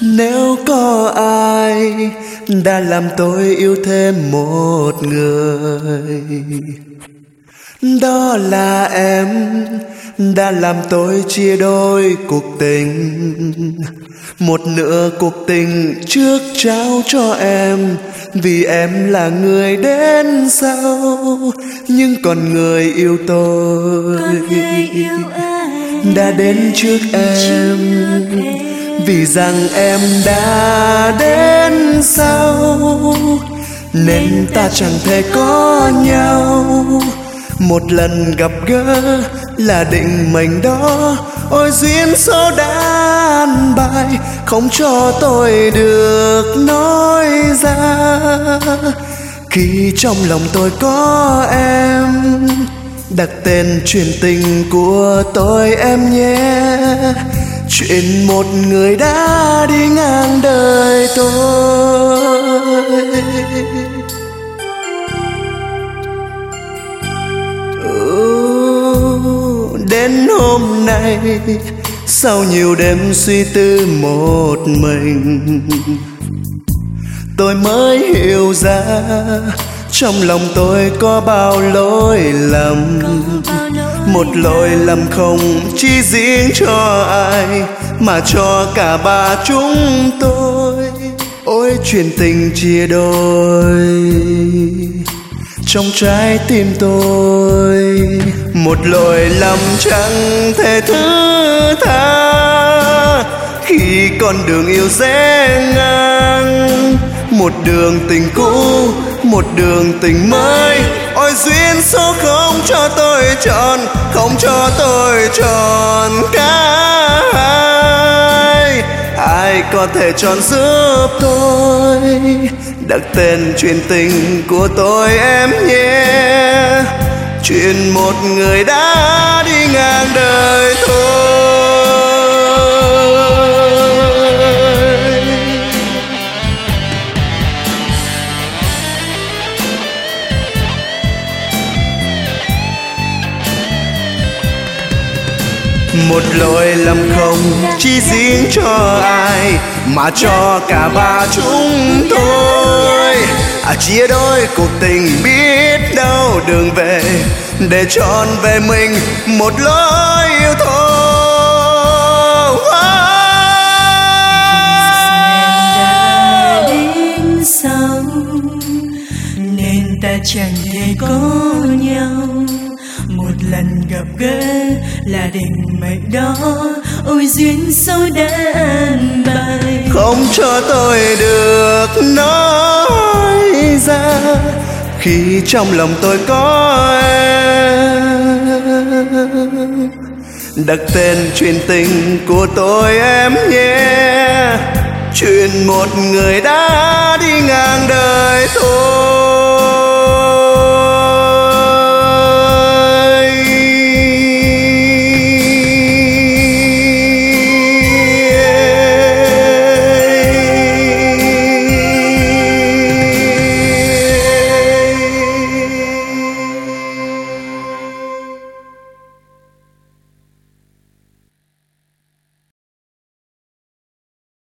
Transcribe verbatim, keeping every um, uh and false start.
Nếu có ai đã làm tôi yêu thêm một người, đó là em, đã làm tôi chia đôi cuộc tình. Một nửa cuộc tình trước trao cho em, vì em là người đến sau. Nhưng còn người yêu tôi đã đến trước em, vì rằng em đã đến sau, nên ta chẳng thể có nhau. Một lần gặp gỡ là định mệnh đó, ôi duyên số đan bài không cho tôi được nói ra. Khi trong lòng tôi có em, đặt tên chuyện tình của tôi em nhé. Chuyện một người đã đi ngang đời tôi. Đến hôm nay, sau nhiều đêm suy tư một mình, tôi mới hiểu ra trong lòng tôi có bao lỗi lầm. Một lỗi lầm không chỉ riêng cho ai, mà cho cả ba chúng tôi. Ôi chuyện tình chia đôi trong trái tim tôi, một lỗi lầm chẳng thể thứ tha. Khi con đường yêu rẽ ngang, một đường tình cũ, một đường tình mới. Ôi duyên số không cho tôi chọn, không cho tôi chọn cả hai. Ai có thể chọn giúp tôi, đặt tên chuyện tình của tôi em nhé. Chuyện một người đã đi ngang đời tôi. Một lỗi lầm không chỉ riêng cho ai, mà cho cả ba chúng tôi. À chia đôi cuộc tình biết đâu đường về, để trọn về mình một lối yêu thôi. Đã đến sau nên ta chẳng thể có nhau. Một lần gặp gỡ là định mệnh đó, ôi duyên số đã an bài không cho tôi được nói ra. Khi trong lòng tôi có em, đặt tên chuyện tình của tôi em nhé. Chuyện một người đã đi ngang đời tôi.